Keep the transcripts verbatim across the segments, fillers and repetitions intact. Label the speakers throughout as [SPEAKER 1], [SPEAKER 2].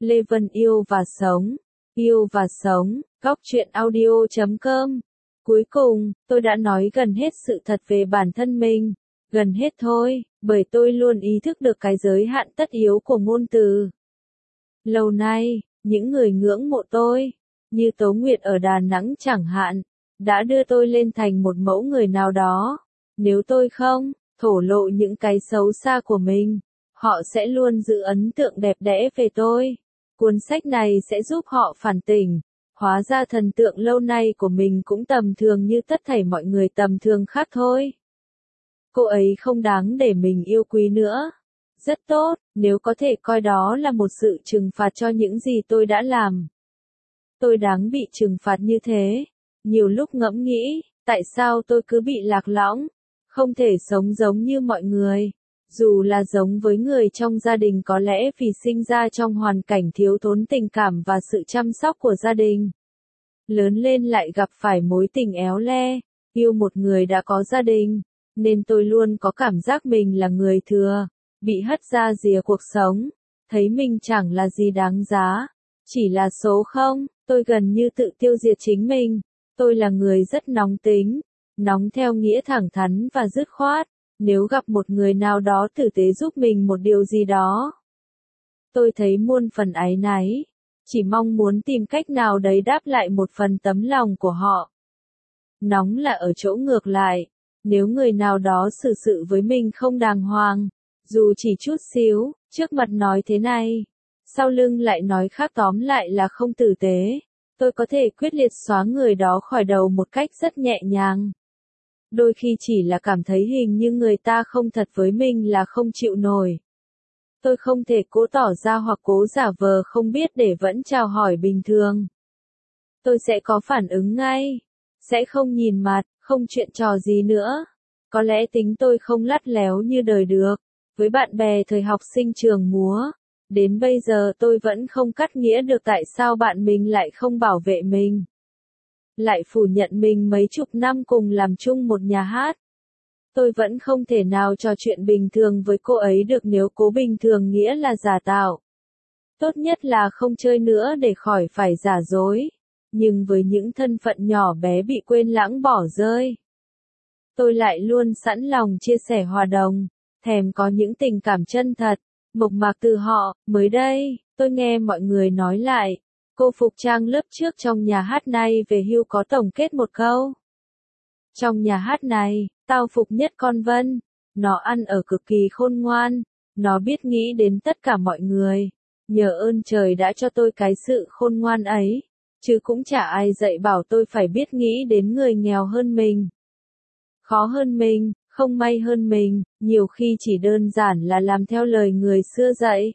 [SPEAKER 1] Lê Vân yêu và sống, yêu và sống, góc truyện audio chấm com. Cuối cùng, tôi đã nói gần hết sự thật về bản thân mình, gần hết thôi, bởi tôi luôn ý thức được cái giới hạn tất yếu của ngôn từ. Lâu nay, những người ngưỡng mộ tôi, như Tố Nguyệt ở Đà Nẵng chẳng hạn, đã đưa tôi lên thành một mẫu người nào đó. Nếu tôi không thổ lộ những cái xấu xa của mình, họ sẽ luôn giữ ấn tượng đẹp đẽ về tôi. Cuốn sách này sẽ giúp họ phản tỉnh, hóa ra thần tượng lâu nay của mình cũng tầm thường như tất thảy mọi người tầm thường khác thôi. Cô ấy không đáng để mình yêu quý nữa. Rất tốt, nếu có thể coi đó là một sự trừng phạt cho những gì tôi đã làm. Tôi đáng bị trừng phạt như thế. Nhiều lúc ngẫm nghĩ, tại sao tôi cứ bị lạc lõng, không thể sống giống như mọi người. Dù là giống với người trong gia đình có lẽ vì sinh ra trong hoàn cảnh thiếu thốn tình cảm và sự chăm sóc của gia đình. Lớn lên lại gặp phải mối tình éo le, yêu một người đã có gia đình, nên tôi luôn có cảm giác mình là người thừa, bị hất ra rìa cuộc sống, thấy mình chẳng là gì đáng giá, chỉ là số không, tôi gần như tự tiêu diệt chính mình. Tôi là người rất nóng tính, nóng theo nghĩa thẳng thắn và dứt khoát. Nếu gặp một người nào đó tử tế giúp mình một điều gì đó, tôi thấy muôn phần áy náy, chỉ mong muốn tìm cách nào đấy đáp lại một phần tấm lòng của họ. Nóng là ở chỗ ngược lại, nếu người nào đó xử sự với mình không đàng hoàng, dù chỉ chút xíu, trước mặt nói thế này, sau lưng lại nói khác, tóm lại là không tử tế, tôi có thể quyết liệt xóa người đó khỏi đầu một cách rất nhẹ nhàng. Đôi khi chỉ là cảm thấy hình như người ta không thật với mình là không chịu nổi. Tôi không thể cố tỏ ra hoặc cố giả vờ không biết để vẫn chào hỏi bình thường. Tôi sẽ có phản ứng ngay, sẽ không nhìn mặt, không chuyện trò gì nữa. Có lẽ tính tôi không lắt léo như đời được. Với bạn bè thời học sinh trường múa, đến bây giờ tôi vẫn không cắt nghĩa được tại sao bạn mình lại không bảo vệ mình. Lại phủ nhận mình mấy chục năm cùng làm chung một nhà hát. Tôi vẫn không thể nào trò chuyện bình thường với cô ấy được nếu cố bình thường nghĩa là giả tạo. Tốt nhất là không chơi nữa để khỏi phải giả dối. Nhưng với những thân phận nhỏ bé bị quên lãng bỏ rơi, tôi lại luôn sẵn lòng chia sẻ hòa đồng, thèm có những tình cảm chân thật, mộc mạc từ họ. Mới đây, tôi nghe mọi người nói lại, cô phục trang lớp trước trong nhà hát này về hưu có tổng kết một câu. Trong nhà hát này, tao phục nhất con Vân, nó ăn ở cực kỳ khôn ngoan, nó biết nghĩ đến tất cả mọi người, nhờ ơn trời đã cho tôi cái sự khôn ngoan ấy, chứ cũng chả ai dạy bảo tôi phải biết nghĩ đến người nghèo hơn mình, khó hơn mình, không may hơn mình, nhiều khi chỉ đơn giản là làm theo lời người xưa dạy.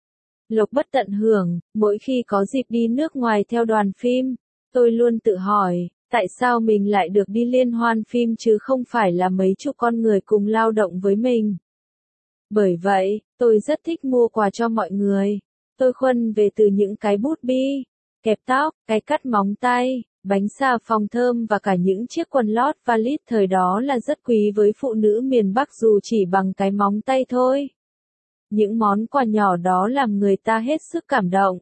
[SPEAKER 1] Lộc bất tận hưởng, mỗi khi có dịp đi nước ngoài theo đoàn phim, tôi luôn tự hỏi, tại sao mình lại được đi liên hoan phim chứ không phải là mấy chục con người cùng lao động với mình. Bởi vậy, tôi rất thích mua quà cho mọi người. Tôi khuân về từ những cái bút bi, kẹp tóc, cái cắt móng tay, bánh xà phòng thơm và cả những chiếc quần lót valid thời đó là rất quý với phụ nữ miền Bắc dù chỉ bằng cái móng tay thôi. Những món quà nhỏ đó làm người ta hết sức cảm động.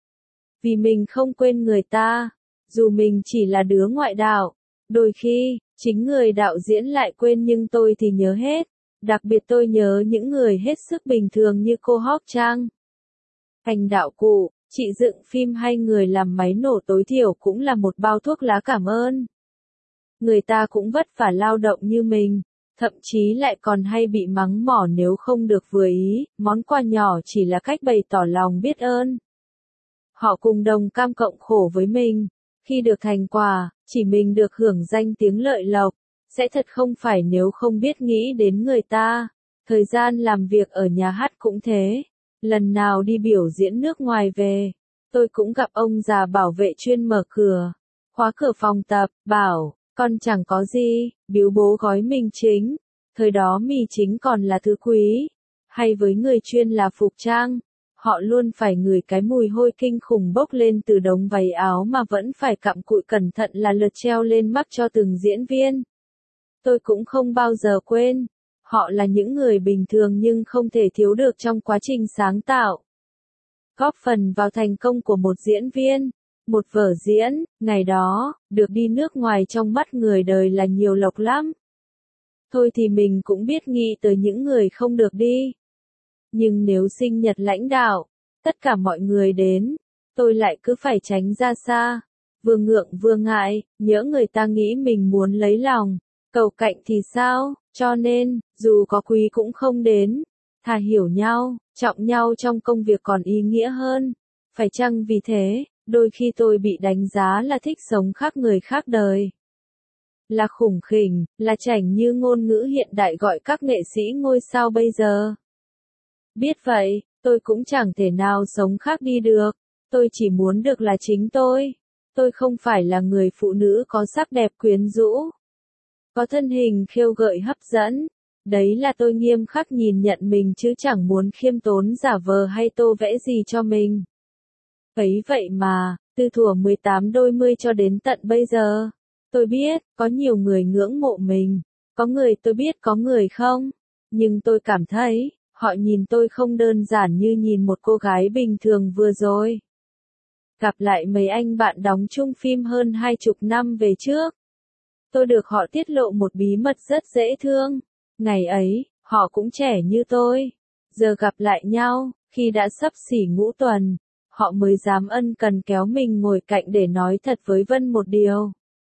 [SPEAKER 1] Vì mình không quên người ta, dù mình chỉ là đứa ngoại đạo, đôi khi, chính người đạo diễn lại quên nhưng tôi thì nhớ hết, đặc biệt tôi nhớ những người hết sức bình thường như cô Hoc Trang. Hành đạo cụ, chị dựng phim hay người làm máy nổ tối thiểu cũng là một bao thuốc lá cảm ơn. Người ta cũng vất vả lao động như mình. Thậm chí lại còn hay bị mắng mỏ nếu không được vừa ý, món quà nhỏ chỉ là cách bày tỏ lòng biết ơn. Họ cùng đồng cam cộng khổ với mình, khi được thành quả, chỉ mình được hưởng danh tiếng lợi lộc, sẽ thật không phải nếu không biết nghĩ đến người ta. Thời gian làm việc ở nhà hát cũng thế, lần nào đi biểu diễn nước ngoài về, tôi cũng gặp ông già bảo vệ chuyên mở cửa, khóa cửa phòng tập, bảo, con chẳng có gì, biếu bố gói mình chính, thời đó mì chính còn là thứ quý, hay với người chuyên là phục trang, họ luôn phải ngửi cái mùi hôi kinh khủng bốc lên từ đống váy áo mà vẫn phải cặm cụi cẩn thận là lượt treo lên mắt cho từng diễn viên. Tôi cũng không bao giờ quên, họ là những người bình thường nhưng không thể thiếu được trong quá trình sáng tạo. góp phần vào thành công của một diễn viên, một vở diễn. Ngày đó, được đi nước ngoài trong mắt người đời là nhiều lộc lắm. Thôi thì mình cũng biết nghĩ tới những người không được đi. Nhưng nếu sinh nhật lãnh đạo, tất cả mọi người đến, tôi lại cứ phải tránh ra xa. Vừa ngượng vừa ngại, nhỡ người ta nghĩ mình muốn lấy lòng, cầu cạnh thì sao, cho nên, dù có quý cũng không đến. Thà hiểu nhau, trọng nhau trong công việc còn ý nghĩa hơn. Phải chăng vì thế, đôi khi tôi bị đánh giá là thích sống khác người khác đời. Là khủng khỉnh, là chảnh như ngôn ngữ hiện đại gọi các nghệ sĩ ngôi sao bây giờ. Biết vậy, tôi cũng chẳng thể nào sống khác đi được. Tôi chỉ muốn được là chính tôi. Tôi không phải là người phụ nữ có sắc đẹp quyến rũ, có thân hình khêu gợi hấp dẫn. Đấy là tôi nghiêm khắc nhìn nhận mình chứ chẳng muốn khiêm tốn giả vờ hay tô vẽ gì cho mình. Ấy vậy mà, từ thuở mười tám đôi mươi cho đến tận bây giờ, tôi biết, có nhiều người ngưỡng mộ mình, có người tôi biết có người không, nhưng tôi cảm thấy, họ nhìn tôi không đơn giản như nhìn một cô gái bình thường vừa rồi. Gặp lại mấy anh bạn đóng chung phim hơn hai chục năm về trước. Tôi được họ tiết lộ một bí mật rất dễ thương. Ngày ấy, họ cũng trẻ như tôi. Giờ gặp lại nhau, khi đã sắp xỉ ngũ tuần, họ mới dám ân cần kéo mình ngồi cạnh để nói thật với Vân một điều.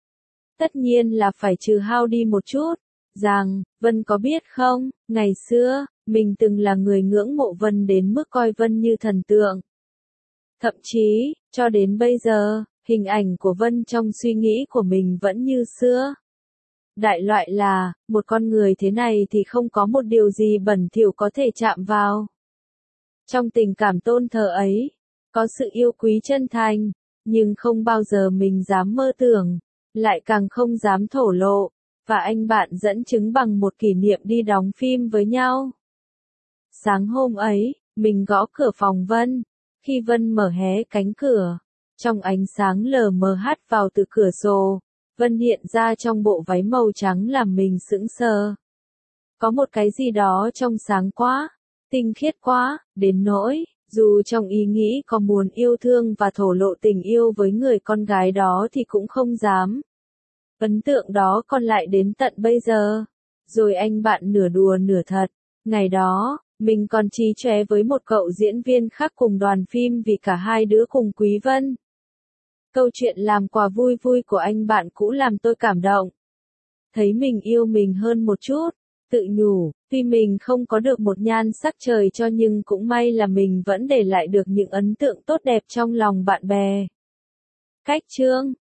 [SPEAKER 1] Tất nhiên là phải trừ hao đi một chút, rằng, Vân có biết không, ngày xưa, mình từng là người ngưỡng mộ Vân đến mức coi Vân như thần tượng. Thậm chí, cho đến bây giờ, hình ảnh của Vân trong suy nghĩ của mình vẫn như xưa. Đại loại là, một con người thế này thì không có một điều gì bẩn thỉu có thể chạm vào. Trong tình cảm tôn thờ ấy, có sự yêu quý chân thành, nhưng không bao giờ mình dám mơ tưởng, lại càng không dám thổ lộ, và anh bạn dẫn chứng bằng một kỷ niệm đi đóng phim với nhau. Sáng hôm ấy, mình gõ cửa phòng Vân, khi Vân mở hé cánh cửa, trong ánh sáng lờ mờ hắt vào từ cửa sổ, Vân hiện ra trong bộ váy màu trắng làm mình sững sờ. Có một cái gì đó trong sáng quá, tinh khiết quá, đến nỗi, dù trong ý nghĩ có muốn yêu thương và thổ lộ tình yêu với người con gái đó thì cũng không dám. Ấn tượng đó còn lại đến tận bây giờ. Rồi anh bạn nửa đùa nửa thật. Ngày đó, mình còn chí chóe với một cậu diễn viên khác cùng đoàn phim vì cả hai đứa cùng quý Vân. Câu chuyện làm quà vui vui của anh bạn cũ làm tôi cảm động. Thấy mình yêu mình hơn một chút, tự nhủ, tuy mình không có được một nhan sắc trời cho nhưng cũng may là mình vẫn để lại được những ấn tượng tốt đẹp trong lòng bạn bè. Cách chương